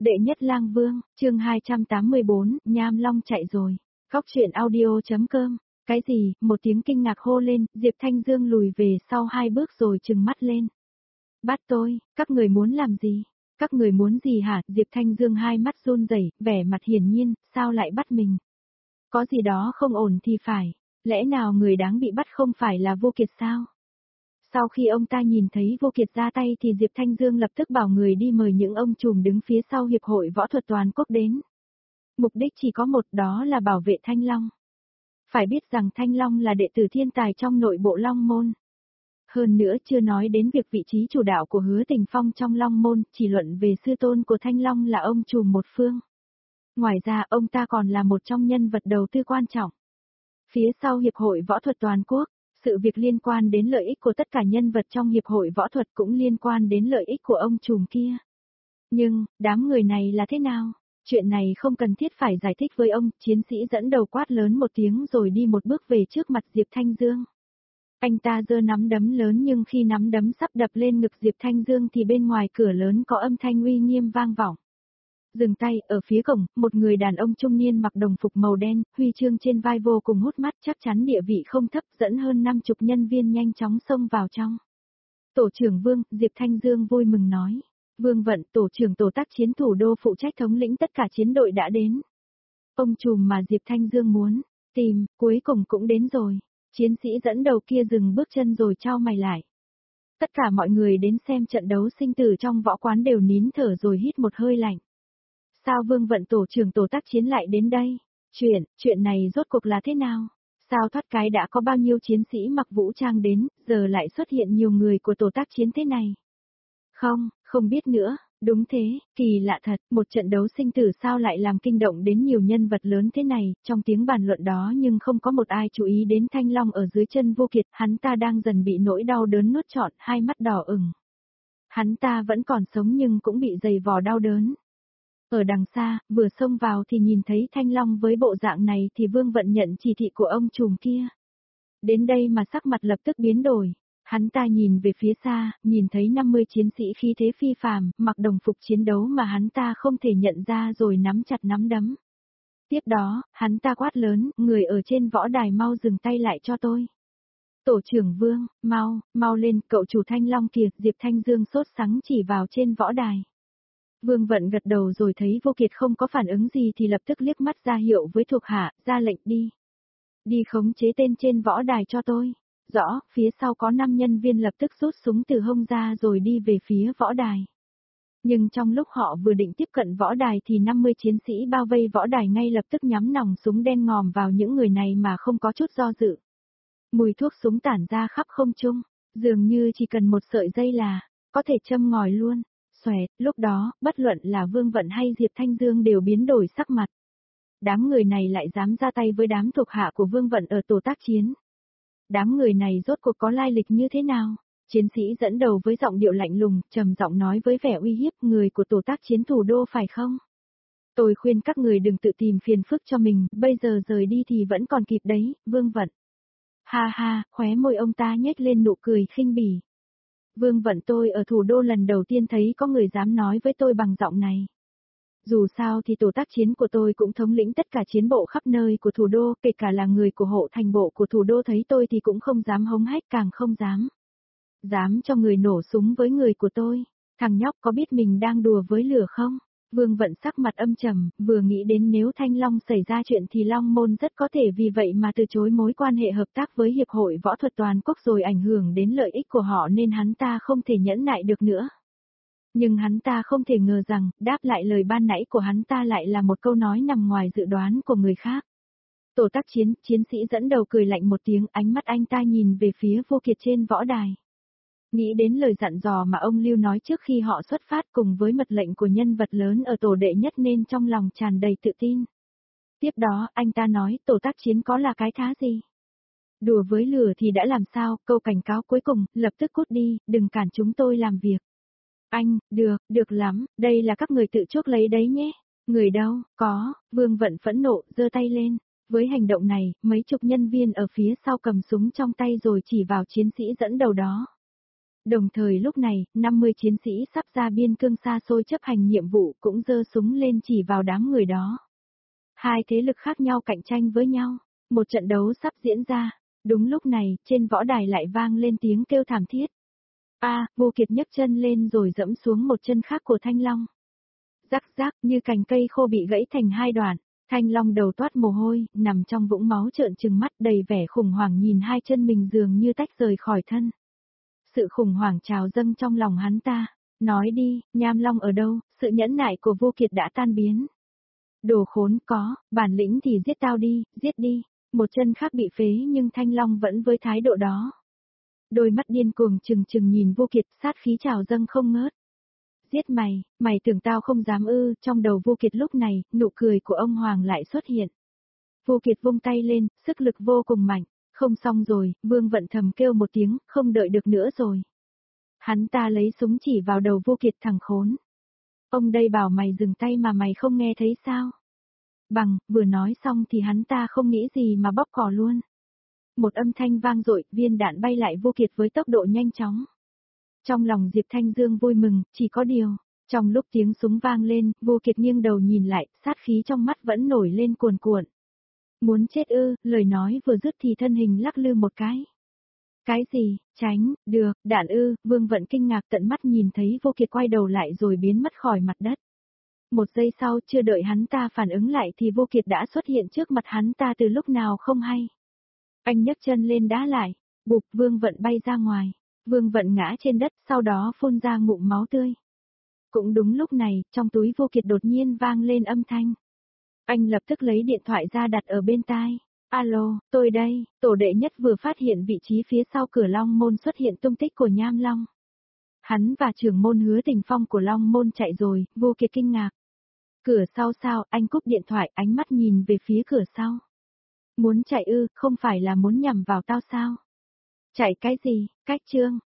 Đệ nhất lang vương, chương 284, Nham Long chạy rồi. Góc truyện audio.com. Cái gì? Một tiếng kinh ngạc hô lên, Diệp Thanh Dương lùi về sau 2 bước rồi trừng mắt lên. Bắt tôi, các người muốn làm gì? Các người muốn gì hả? Diệp Thanh Dương hai mắt run rẩy, vẻ mặt hiển nhiên, sao lại bắt mình? Có gì đó không ổn thì phải, lẽ nào người đáng bị bắt không phải là Vô Kiệt sao? Sau khi ông ta nhìn thấy Vô Kiệt ra tay thì Diệp Thanh Dương lập tức bảo người đi mời những ông trùm đứng phía sau Hiệp hội Võ thuật Toàn quốc đến. Mục đích chỉ có một, đó là bảo vệ Thanh Long. Phải biết rằng Thanh Long là đệ tử thiên tài trong nội bộ Long Môn. Hơn nữa chưa nói đến việc vị trí chủ đạo của Hứa Tình Phong trong Long Môn, chỉ luận về sư tôn của Thanh Long là ông trùm một phương. Ngoài ra ông ta còn là một trong nhân vật đầu tư quan trọng. Phía sau Hiệp hội Võ thuật Toàn quốc, sự việc liên quan đến lợi ích của tất cả nhân vật trong Hiệp hội Võ thuật cũng liên quan đến lợi ích của ông trùm kia. Nhưng, đám người này là thế nào? Chuyện này không cần thiết phải giải thích với ông, chiến sĩ dẫn đầu quát lớn một tiếng rồi đi một bước về trước mặt Diệp Thanh Dương. Anh ta giơ nắm đấm lớn nhưng khi nắm đấm sắp đập lên ngực Diệp Thanh Dương thì bên ngoài cửa lớn có âm thanh uy nghiêm vang vọng. Dừng tay, ở phía cổng, một người đàn ông trung niên mặc đồng phục màu đen, huy chương trên vai vô cùng hút mắt, chắc chắn địa vị không thấp, dẫn hơn 50 nhân viên nhanh chóng xông vào trong. Tổ trưởng Vương, Diệp Thanh Dương vui mừng nói. Vương Vận, tổ trưởng tổ tác chiến thủ đô phụ trách thống lĩnh tất cả chiến đội đã đến. Ông trùm mà Diệp Thanh Dương muốn tìm, cuối cùng cũng đến rồi. Chiến sĩ dẫn đầu kia dừng bước chân rồi chau mày lại. Tất cả mọi người đến xem trận đấu sinh tử trong võ quán đều nín thở rồi hít một hơi lạnh. Sao Vương Vận tổ trưởng tổ tác chiến lại đến đây? Chuyện này rốt cuộc là thế nào? Sao thoát cái đã có bao nhiêu chiến sĩ mặc vũ trang đến, giờ lại xuất hiện nhiều người của tổ tác chiến thế này? Không biết nữa, đúng thế, kỳ lạ thật, một trận đấu sinh tử sao lại làm kinh động đến nhiều nhân vật lớn thế này, trong tiếng bàn luận đó nhưng không có một ai chú ý đến Thanh Long ở dưới chân Vô Kiệt, hắn ta đang dần bị nỗi đau đớn nuốt trọn, hai mắt đỏ ửng. Hắn ta vẫn còn sống nhưng cũng bị dày vò đau đớn. Ở đằng xa, vừa xông vào thì nhìn thấy Thanh Long với bộ dạng này thì Vương Vận nhận chỉ thị của ông trùm kia. Đến đây mà sắc mặt lập tức biến đổi. Hắn ta nhìn về phía xa, nhìn thấy 50 chiến sĩ khí thế phi phàm, mặc đồng phục chiến đấu mà hắn ta không thể nhận ra rồi nắm chặt nắm đấm. Tiếp đó, hắn ta quát lớn, người ở trên võ đài mau dừng tay lại cho tôi. Tổ trưởng Vương, mau lên, cậu chủ Thanh Long kìa, Diệp Thanh Dương sốt sắng chỉ vào trên võ đài. Vương Vận gật đầu rồi thấy Vô Kiệt không có phản ứng gì thì lập tức liếc mắt ra hiệu với thuộc hạ, ra lệnh đi. Đi khống chế tên trên võ đài cho tôi. Rõ, phía sau có 5 nhân viên lập tức rút súng từ hông ra rồi đi về phía võ đài. Nhưng trong lúc họ vừa định tiếp cận võ đài thì 50 chiến sĩ bao vây võ đài ngay lập tức nhắm nòng súng đen ngòm vào những người này mà không có chút do dự. Mùi thuốc súng tản ra khắp không trung, dường như chỉ cần một sợi dây là có thể châm ngòi luôn. Xoẹt, lúc đó, bất luận là Vương Vận hay Diệp Thanh Dương đều biến đổi sắc mặt. Đám người này lại dám ra tay với đám thuộc hạ của Vương Vận ở tổ tác chiến. Đám người này rốt cuộc có lai lịch như thế nào? Chiến sĩ dẫn đầu với giọng điệu lạnh lùng, trầm giọng nói với vẻ uy hiếp, người của tổ tác chiến thủ đô phải không? Tôi khuyên các người đừng tự tìm phiền phức cho mình, bây giờ rời đi thì vẫn còn kịp đấy, Vương Vận. Ha ha, khóe môi ông ta nhếch lên nụ cười khinh bỉ. Vương Vận, tôi ở thủ đô lần đầu tiên thấy có người dám nói với tôi bằng giọng này. Dù sao thì tổ tác chiến của tôi cũng thống lĩnh tất cả chiến bộ khắp nơi của thủ đô, kể cả là người của hộ thành bộ của thủ đô thấy tôi thì cũng không dám hống hách, càng không dám. Dám cho người nổ súng với người của tôi. Thằng nhóc có biết mình đang đùa với lửa không? Vương Vận sắc mặt âm trầm, vừa nghĩ đến nếu Thanh Long xảy ra chuyện thì Long Môn rất có thể vì vậy mà từ chối mối quan hệ hợp tác với Hiệp hội Võ thuật Toàn quốc rồi ảnh hưởng đến lợi ích của họ nên hắn ta không thể nhẫn nại được nữa. Nhưng hắn ta không thể ngờ rằng, đáp lại lời ban nãy của hắn ta lại là một câu nói nằm ngoài dự đoán của người khác. Tổ tác chiến, chiến sĩ dẫn đầu cười lạnh một tiếng, ánh mắt anh ta nhìn về phía Vô Kiệt trên võ đài. Nghĩ đến lời dặn dò mà ông Lưu nói trước khi họ xuất phát cùng với mật lệnh của nhân vật lớn ở tổ đệ nhất nên trong lòng tràn đầy tự tin. Tiếp đó, anh ta nói, tổ tác chiến có là cái thá gì? Đùa với lửa thì đã làm sao, câu cảnh cáo cuối cùng, lập tức cút đi, đừng cản chúng tôi làm việc. Anh, được lắm, đây là các người tự chuốc lấy đấy nhé. Người đâu, có, Vương Vận phẫn nộ, giơ tay lên. Với hành động này, mấy chục nhân viên ở phía sau cầm súng trong tay rồi chỉ vào chiến sĩ dẫn đầu đó. Đồng thời lúc này, 50 chiến sĩ sắp ra biên cương xa xôi chấp hành nhiệm vụ cũng giơ súng lên chỉ vào đám người đó. Hai thế lực khác nhau cạnh tranh với nhau, một trận đấu sắp diễn ra. Đúng lúc này, trên võ đài lại vang lên tiếng kêu thảm thiết. Vô Kiệt nhấc chân lên rồi dẫm xuống một chân khác của Thanh Long. Rắc rắc như cành cây khô bị gãy thành hai đoạn. Thanh Long đầu toát mồ hôi, nằm trong vũng máu trợn trừng mắt đầy vẻ khủng hoảng nhìn hai chân mình dường như tách rời khỏi thân. Sự khủng hoảng trào dâng trong lòng hắn ta. Nói đi, Nham Long ở đâu, sự nhẫn nại của Vô Kiệt đã tan biến. Đồ khốn có, bản lĩnh thì giết tao đi, giết đi. Một chân khác bị phế nhưng Thanh Long vẫn với thái độ đó. Đôi mắt điên cuồng trừng trừng nhìn Vô Kiệt, sát khí trào dâng không ngớt. Giết mày, mày tưởng tao không dám ư? Trong đầu Vô Kiệt lúc này, nụ cười của ông Hoàng lại xuất hiện. Vô Kiệt vung tay lên, sức lực vô cùng mạnh. Không xong rồi, Vương Vận thầm kêu một tiếng, không đợi được nữa rồi. Hắn ta lấy súng chỉ vào đầu Vô Kiệt, thằng khốn. Ông đây bảo mày dừng tay mà mày không nghe thấy sao? Vừa nói xong thì hắn ta không nghĩ gì mà bóp cò luôn. Một âm thanh vang dội, viên đạn bay lại Vô Kiệt với tốc độ nhanh chóng. Trong lòng Diệp Thanh Dương vui mừng, chỉ có điều, trong lúc tiếng súng vang lên, Vô Kiệt nghiêng đầu nhìn lại, sát khí trong mắt vẫn nổi lên cuồn cuộn. Muốn chết ư? Lời nói vừa dứt thì thân hình lắc lư một cái. Cái gì? Tránh, được, đạn ư? Vương Vận kinh ngạc tận mắt nhìn thấy Vô Kiệt quay đầu lại rồi biến mất khỏi mặt đất. Một giây sau, chưa đợi hắn ta phản ứng lại thì Vô Kiệt đã xuất hiện trước mặt hắn ta từ lúc nào không hay. Anh nhấc chân lên đá lại, bụp, Vương Vận bay ra ngoài. Vương Vận ngã trên đất, sau đó phun ra ngụm máu tươi. Cũng đúng lúc này, trong túi Vô Kiệt đột nhiên vang lên âm thanh. Anh lập tức lấy điện thoại ra đặt ở bên tai. Alo, tôi đây, tổ đệ nhất vừa phát hiện vị trí phía sau cửa Long Môn xuất hiện tung tích của Nham Long. Hắn và trưởng môn Hứa Tình Phong của Long Môn chạy rồi, Vô Kiệt kinh ngạc. Cửa sau sao? Anh cúp điện thoại, ánh mắt nhìn về phía cửa sau. Muốn chạy ư? Không phải là muốn nhằm vào tao sao? Chạy cái gì? Cách chương.